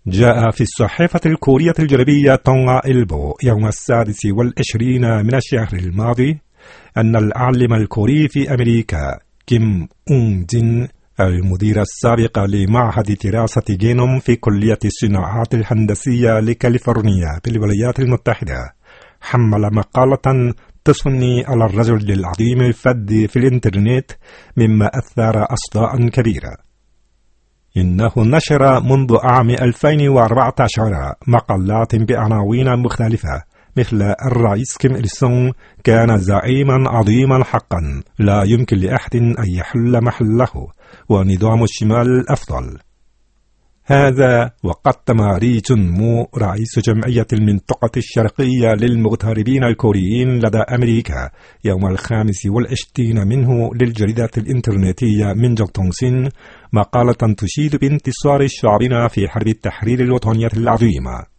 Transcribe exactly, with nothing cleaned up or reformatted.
جاء في الصحيفة الكورية الجنوبية تونغا إلبو يوم السادس والعشرين من الشهر الماضي أن العالم الكوري في أمريكا كيم أونغ جين المدير السابق لمعهد دراسة جينوم في كلية الصناعات الهندسية لكاليفورنيا بالولايات المتحدة حمل مقالة تصني على الرجل العظيم الفذ في الإنترنت مما أثار أصداء كبيرة. إنه نشر منذ عام ألفين وأربعة عشر مقالات بعناوين مختلفة مثل الرئيس كيم إل سونغ كان زعيما عظيما حقا لا يمكن لأحد أن يحل محله، ونظام الشمال أفضل. هذا وقدم ري جون مو رئيس جمعية المنطقة الشرقية للمغتربين الكوريين لدى أمريكا يوم الخامس والعشرين منه للجريدة الإنترنتية منجوك تونغسين مقالة تشيد بانتصار شعبنا في حرب التحرير الوطنية العظيمة.